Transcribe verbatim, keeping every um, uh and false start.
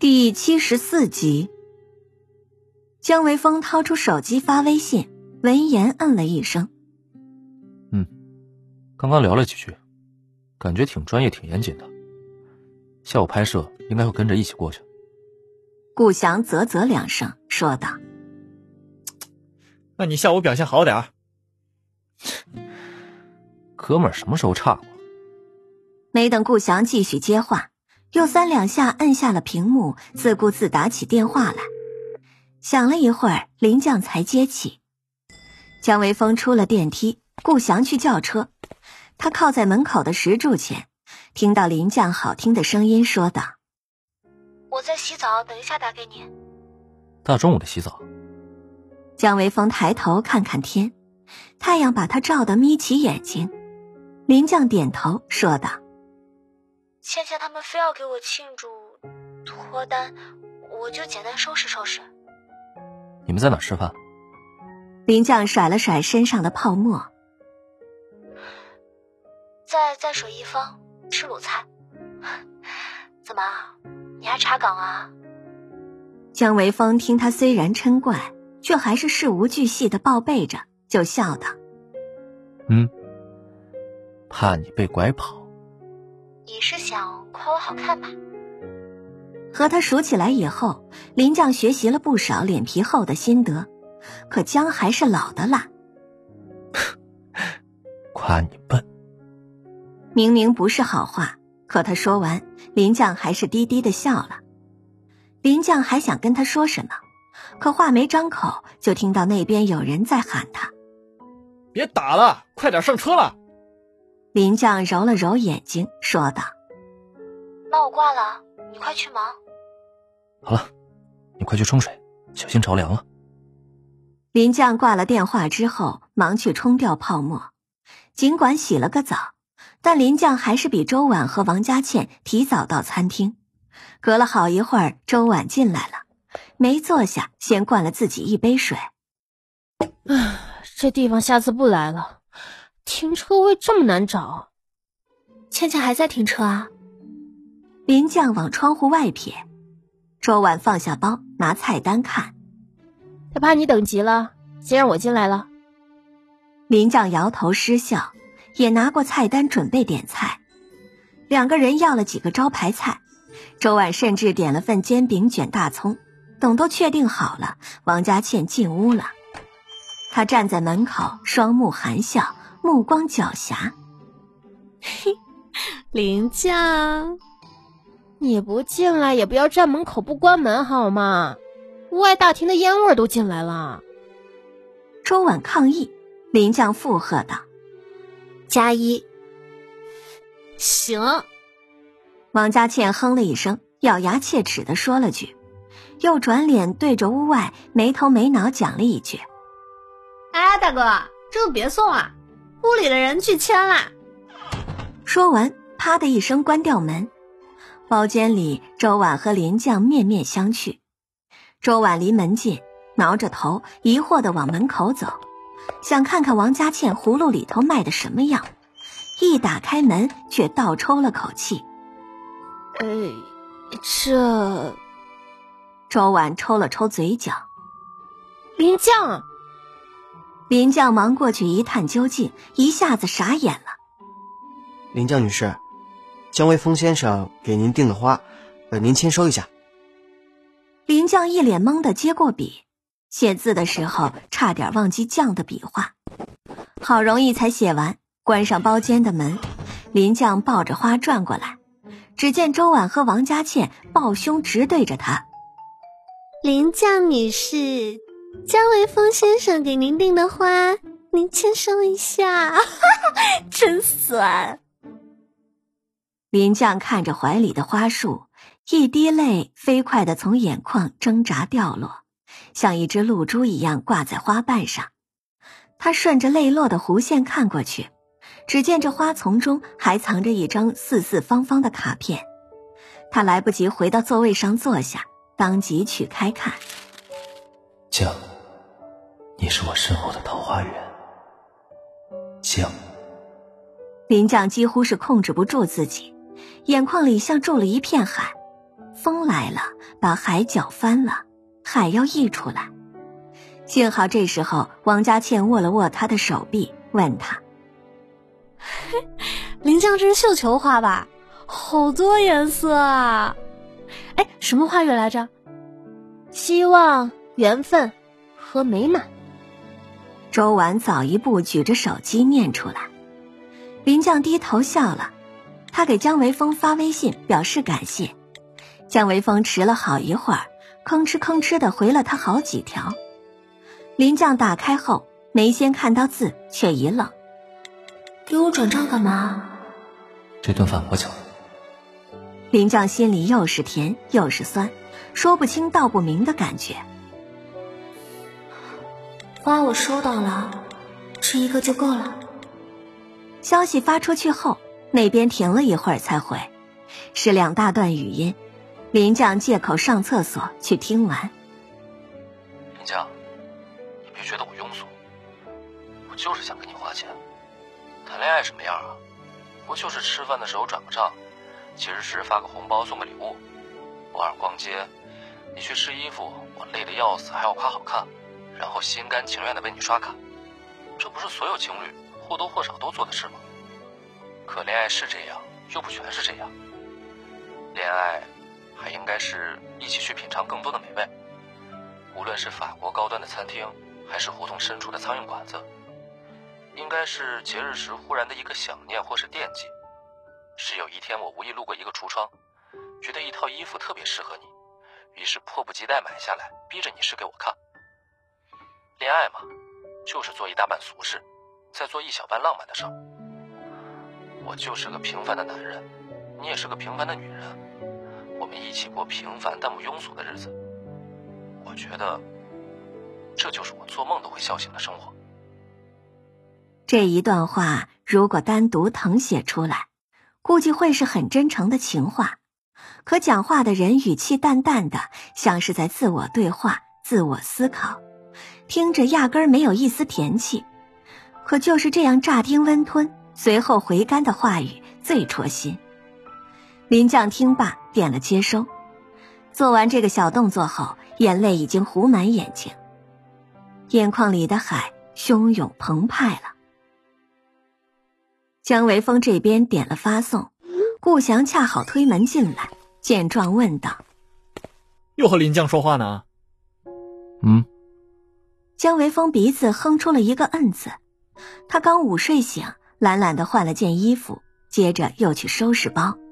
第七十四集。姜维峰掏出手机发微信，闻言嗯了一声。 嗯，刚刚聊了几句，感觉挺专业挺严谨的。下午拍摄应该会跟着一起过去。 顾翔啧啧两声说道： 那你下午表现好点儿。 哥们儿什么时候差过？ 没等顾翔继续接话，又三两下摁下了屏幕，自顾自打起电话来。响了一会儿，林将才接起。姜维峰出了电梯，顾翔去叫车。他靠在门口的石柱前，听到林将好听的声音说道： 我在洗澡，等一下打给你。 大中午的洗澡。 姜维峰抬头看看天，太阳把他照得眯起眼睛。林将点头说道： 倩倩他们非要给我庆祝脱单，我就简单收拾收拾。 你们在哪吃饭？ 林将甩了甩身上的泡沫。 在在水一方吃鲁菜。怎么，你还查岗啊？ 姜维峰听他虽然嗔怪，却还是事无巨细的报备着，就笑道： 嗯，怕你被拐跑。 你是想夸我好看吧？ 和他熟起来以后，林将学习了不少脸皮厚的心得，可姜还是老的辣。 夸你笨。 明明不是好话，可他说完，林将还是低低的笑了。林将还想跟他说什么，可话没张口，就听到那边有人在喊他： 别打了，快点上车了。 林将揉了揉眼睛说道： 那我挂了，你快去忙。 好了，你快去冲水，小心着凉了。 林将挂了电话之后，忙去冲掉泡沫。尽管洗了个澡，但林将还是比周婉和王佳倩提早到餐厅。隔了好一会儿，周婉进来了，没坐下，先灌了自己一杯水。 唉，这地方下次不来了，停车位这么难找。 倩倩还在停车啊？ 林将往窗户外瞥。周婉放下包，拿菜单看。 他怕你等急了，先让我进来了。 林将摇头失笑，也拿过菜单准备点菜。两个人要了几个招牌菜，周婉甚至点了份煎饼卷大葱。等都确定好了，王佳倩进屋了。她站在门口，双目含笑，目光狡黠。 嘿，林将，你不进来也不要站门口不关门好吗？屋外大厅的烟味都进来了。 周婉抗议，林将附和道： 加一。 行。 王佳倩哼了一声，咬牙切齿地说了句，又转脸对着屋外没头没脑讲了一句： 哎，大哥，这个别送啊，屋里的人拒签了。 说完，啪的一声关掉门。包间里，周婉和林将面面相觑。周婉离门近，挠着头，疑惑地往门口走，想看看王佳倩葫芦里头卖的什么样。一打开门，却倒抽了口气。 呃，这…… 周婉抽了抽嘴角。 林将！ 林将忙过去一探究竟，一下子傻眼了。 林将女士，姜维峰先生给您订的花，呃，您签收一下。 林将一脸懵地接过笔，写字的时候差点忘记将的笔画，好容易才写完，关上包间的门。林将抱着花转过来，只见周婉和王佳倩抱胸直对着他。 林将女士，姜维峰先生给您订的花，您签收一下。真酸。 林将看着怀里的花束，一滴泪飞快地从眼眶挣扎掉落，像一只露珠一样挂在花瓣上。他顺着泪落的弧线看过去，只见这花丛中还藏着一张四四方方的卡片。他来不及回到座位上坐下，当即取开看。 姜，你是我身后的桃花源。姜。 林将几乎是控制不住自己，眼眶里像住了一片海， 风来了，把海搅翻了，海要溢出来。幸好这时候王佳倩握了握他的手臂，问他： 林酱，这是绣球花吧？好多颜色啊！哎，什么花语来着？ 希望、缘分和美满。 周婉早一步举着手机念出来。林酱低头笑了，他给姜维峰发微信表示感谢。姜维峰迟了好一会儿，吭哧吭哧地回了他好几条。林酱打开后没先看到字，却一愣： 给我转账干嘛？ 这顿饭我请。 林酱心里又是甜又是酸，说不清道不明的感觉。 花我收到了，吃一个就够了。 消息发出去后，那边停了一会儿才回，是两大段语音。林酱借口上厕所去听完。 林酱，你别觉得我庸俗，我就是想跟你花钱。谈恋爱什么样啊？不就是吃饭的时候转个账，节日时发个红包送个礼物，偶尔逛街，你去试衣服，我累得要死还要夸好看，然后心甘情愿地为你刷卡，这不是所有情侣或多或少都做的事吗？可恋爱是这样，又不全是这样。恋爱还应该是一起去品尝更多的美味，无论是法国高端的餐厅，还是胡同深处的苍蝇馆子，应该是节日时忽然的一个想念或是惦记，是有一天我无意路过一个橱窗，觉得一套衣服特别适合你，于是迫不及待买下来，逼着你试给我看。恋爱嘛，就是做一大半俗事，再做一小半浪漫的事儿。我就是个平凡的男人，你也是个平凡的女人，我们一起过平凡但不庸俗的日子。我觉得这就是我做梦都会笑醒的生活。 这一段话如果单独誊写出来，估计会是很真诚的情话，可讲话的人语气淡淡的，像是在自我对话，自我思考，听着压根儿没有一丝甜气。可就是这样乍听温吞，随后回甘的话语最戳心。林酱听罢点了接收，做完这个小动作后，眼泪已经糊满眼睛，眼眶里的海汹涌澎湃了。姜维峰这边点了发送，顾翔恰好推门进来，见状问道： 又和林酱说话呢？ 嗯。 姜维峰鼻子哼出了一个嗯字，他刚午睡醒，懒懒地换了件衣服，接着又去收拾包。